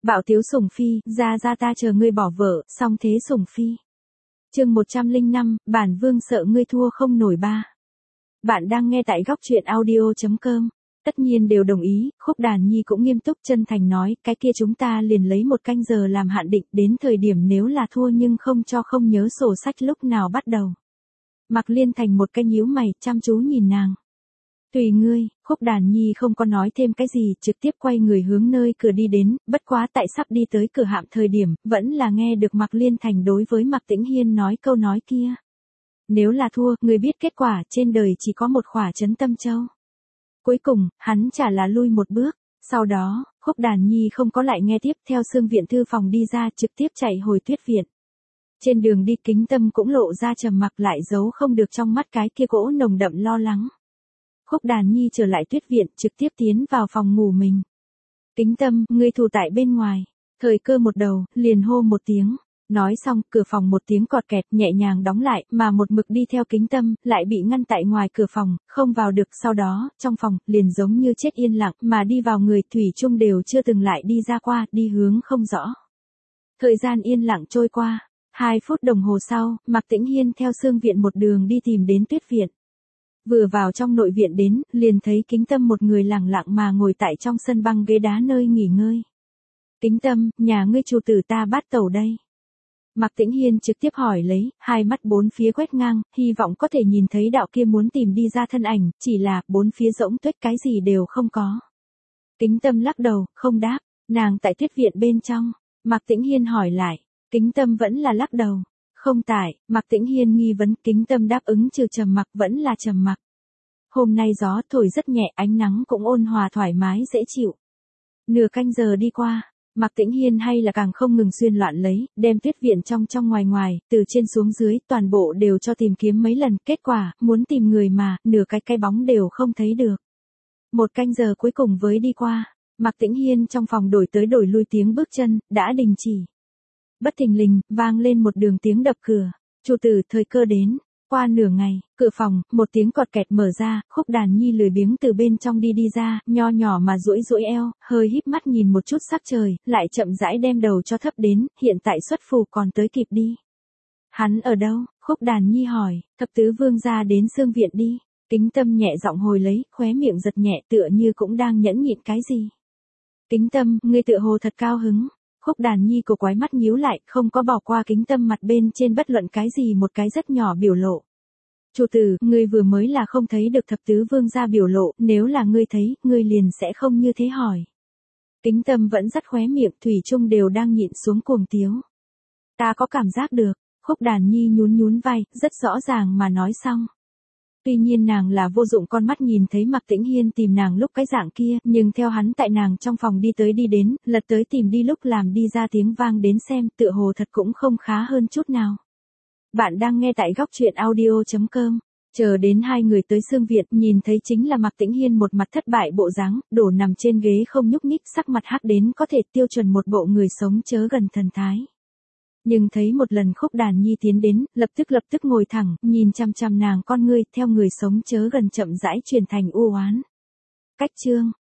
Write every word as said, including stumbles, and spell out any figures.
Bạo tiếu sủng phi, ra ra ta chờ ngươi bỏ vợ, xong thế sủng phi. Chương một trăm lẻ năm, bản vương sợ ngươi thua không nổi ba. Bạn đang nghe tại góc truyện audio chấm com. Tất nhiên đều đồng ý, Khúc Đàn Nhi cũng nghiêm túc chân thành nói, cái kia chúng ta liền lấy một canh giờ làm hạn định, đến thời điểm nếu là thua nhưng không cho không nhớ sổ sách lúc nào bắt đầu. Mạc Liên Thành một cái nhíu mày, chăm chú nhìn nàng. Tùy ngươi, Khúc Đàn Nhi không có nói thêm cái gì, trực tiếp quay người hướng nơi cửa đi đến, bất quá tại sắp đi tới cửa hạm thời điểm, vẫn là nghe được Mạc Liên Thành đối với Mạc Tĩnh Hiên nói câu nói kia. Nếu là thua, ngươi biết kết quả, trên đời chỉ có một khỏa trấn tâm châu. Cuối cùng, hắn chả là lui một bước, sau đó, Khúc Đàn Nhi không có lại nghe tiếp theo Xương Viện thư phòng đi ra trực tiếp chạy hồi Tuyết Viện. Trên đường đi Kính Tâm cũng lộ ra trầm mặc lại giấu không được trong mắt cái kia cỗ nồng đậm lo lắng. Khúc Đàn Nhi trở lại Tuyết Viện trực tiếp tiến vào phòng ngủ mình. Kính Tâm, ngươi thủ tại bên ngoài, thời cơ một đầu, liền hô một tiếng. Nói xong, cửa phòng một tiếng cọt kẹt nhẹ nhàng đóng lại, mà một mực đi theo Kính Tâm, lại bị ngăn tại ngoài cửa phòng, không vào được. Sau đó, trong phòng, liền giống như chết yên lặng, mà đi vào người thủy chung đều chưa từng lại đi ra qua, đi hướng không rõ. Thời gian yên lặng trôi qua, hai phút đồng hồ sau, Mạc Tĩnh Hiên theo Xương Viện một đường đi tìm đến Tuyết Viện. Vừa vào trong nội viện đến, liền thấy Kính Tâm một người lẳng lặng mà ngồi tại trong sân băng ghế đá nơi nghỉ ngơi. Kính Tâm, nhà ngươi chủ tử ta bắt tẩu đây. Mạc Tĩnh Hiên trực tiếp hỏi lấy, hai mắt bốn phía quét ngang, hy vọng có thể nhìn thấy đạo kia muốn tìm đi ra thân ảnh, chỉ là, bốn phía rỗng tuếch cái gì đều không có. Kính Tâm lắc đầu, không đáp, nàng tại Tuyết Viện bên trong. Mạc Tĩnh Hiên hỏi lại, Kính Tâm vẫn là lắc đầu. Không tại, Mạc Tĩnh Hiên nghi vấn, Kính Tâm đáp ứng trừ trầm mặc vẫn là trầm mặc. Hôm nay gió thổi rất nhẹ, ánh nắng cũng ôn hòa thoải mái dễ chịu. Nửa canh giờ đi qua, Mạc Tĩnh Hiên hay là càng không ngừng xuyên loạn lấy, đem Tuyết Viện trong trong ngoài ngoài, từ trên xuống dưới, toàn bộ đều cho tìm kiếm mấy lần, kết quả, muốn tìm người mà, nửa cái cái bóng đều không thấy được. Một canh giờ cuối cùng với đi qua, Mạc Tĩnh Hiên trong phòng đổi tới đổi lui tiếng bước chân, đã đình chỉ. Bất thình lình, vang lên một đường tiếng đập cửa, chủ tử thời cơ đến. Qua nửa ngày, cửa phòng, một tiếng cọt kẹt mở ra, Khúc Đàn Nhi lười biếng từ bên trong đi đi ra, nho nhỏ mà duỗi duỗi eo, hơi híp mắt nhìn một chút sắc trời, lại chậm rãi đem đầu cho thấp đến, hiện tại xuất phù còn tới kịp đi. Hắn ở đâu? Khúc Đàn Nhi hỏi, thập tứ vương gia đến Xương Viện đi. Kính Tâm nhẹ giọng hồi lấy, khóe miệng giật nhẹ tựa như cũng đang nhẫn nhịn cái gì. Kính Tâm, ngươi tựa hồ thật cao hứng. Khúc Đàn Nhi cổ quái mắt nhíu lại, không có bỏ qua Kính Tâm mặt bên trên bất luận cái gì một cái rất nhỏ biểu lộ. Chủ tử, ngươi vừa mới là không thấy được thập tứ vương gia biểu lộ, nếu là ngươi thấy, ngươi liền sẽ không như thế hỏi. Kính Tâm vẫn dắt khóe miệng, thủy chung đều đang nhịn xuống cuồng tiếu. Ta có cảm giác được, Khúc Đàn Nhi nhún nhún vai, rất rõ ràng mà nói xong. Tuy nhiên nàng là vô dụng con mắt nhìn thấy Mạc Tĩnh Hiên tìm nàng lúc cái dạng kia, nhưng theo hắn tại nàng trong phòng đi tới đi đến, lật tới tìm đi lúc làm đi ra tiếng vang đến xem, tựa hồ thật cũng không khá hơn chút nào. Bạn đang nghe tại góc truyện audio chấm com, chờ đến hai người tới Xương Viện, nhìn thấy chính là Mạc Tĩnh Hiên một mặt thất bại bộ dáng, đổ nằm trên ghế không nhúc nhích, sắc mặt hắc đến có thể tiêu chuẩn một bộ người sống chớ gần thần thái. Nhưng thấy một lần Khúc Đàn Nhi tiến đến, lập tức lập tức ngồi thẳng, nhìn chăm chăm nàng con ngươi, theo người sống chớ gần chậm rãi truyền thành u oán. Cách chương,